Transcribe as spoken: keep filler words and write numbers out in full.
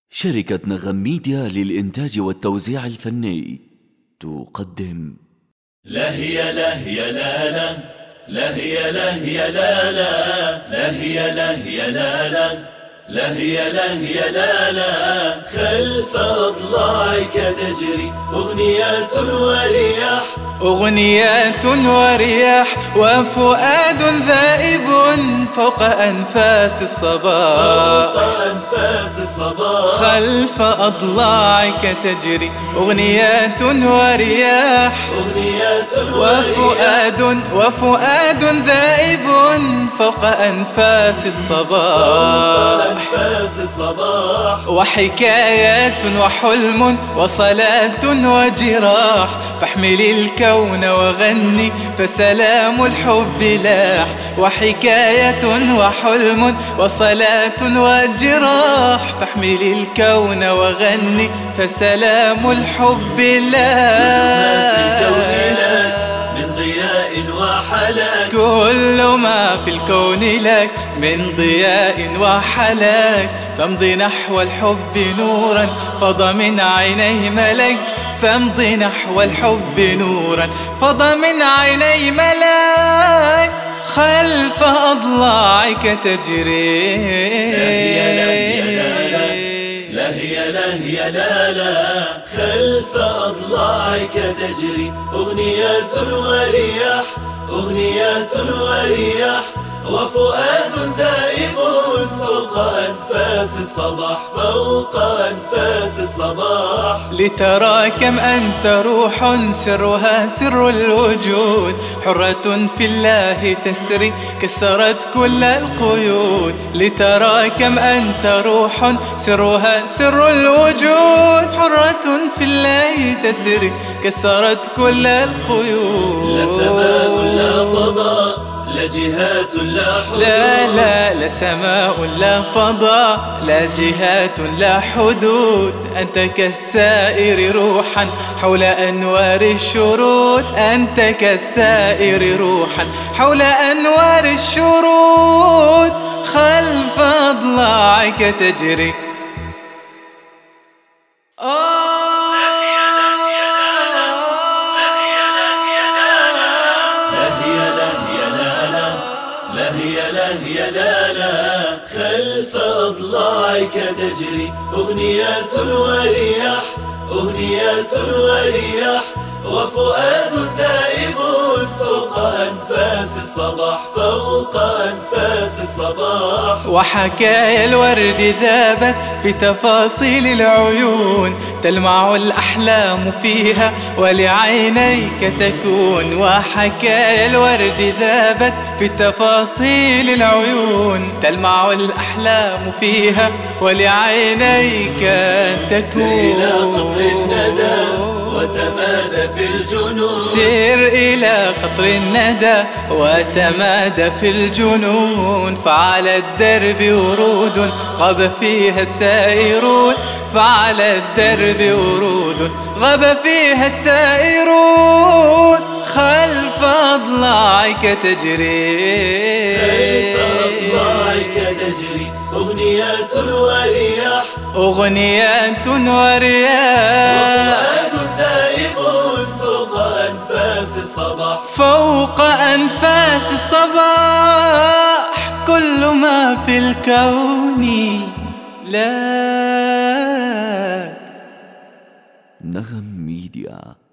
شركة نغم ميديا للإنتاج والتوزيع الفني تقدم لهي لهي لا لا لهي لهي لا لا لهي لهي لا لا لهي لهي لا لا خلف أضلاعك تجري أغنيات ورياح أغنيات ورياح وفؤاد ذائب فوق أنفاس الصباح فوق أنفاس الصباح خلف أضلاعك تجري أغنيات ورياح أغنيات وفؤاد وفؤاد ذائب فوق أنفاس الصباح أنفاس الصباح وحكايات وحلم وصلاة وجراح فاحمل الكون وغني فسلام الحب لاح وحكاية وحلم وصلاة وجراح فاحمل الكون وغني فسلام الحب لاح من ضياء وحلاك كل ما في الكون لك من ضياء وحلاك فامضي نحو الحب نورا فض من عينيه ملك فامضي نحو الحب نورا فض من عينيه ملك خلف أضلاعك تجري لهي لهي لا لا خلف أضلاعك تجري أغنيات ورياح أغنيات ورياح وفؤاد ذائب فوق أنفاس الصباح فوق أنفاس الصباح لترى كم أنت روح سرها سر الوجود حرة في الله تسري كسرت كل القيود لترى كم أنت روح سرها سر الوجود حرة في الله تسري كسرت كل القيود لا سماء لا فضاء لا جهات لا حدود لا لا لا سماء لا فضاء لا جهات لا حدود أنت كالسائر روحا حول أنوار الشرود أنت كالسائر روحا حول أنوار الشرود خلف أضلاعك تجري لهي لهي لا لا خلف أضلاعك تجري أغنيات ورياح أغنيات ورياح وفؤاد ذائب فوق أنفاس الصباح فوق أنفاس الصباح وحكايا الورد ذابت في تفاصيل العيون تلمع الأحلام فيها ولعينيك تكون وحكايا الورد ذابت في تفاصيل العيون تلمع الأحلام فيها ولعينيك تكون وتمادى في الجنون سير إلى قطر الندى وتمادى في الجنون فعلى الدرب ورود غاب فيها السائرون فعلى الدرب ورود غاب فيها السائرون خلف أضلاعك تجري خلف أضلاعك تجري أغنيات ورياح أغنيات ورياح وفؤاد ذائب فوق أنفاس الصباح فوق أنفاس الصباح كل ما في الكون لا نغم ميديا.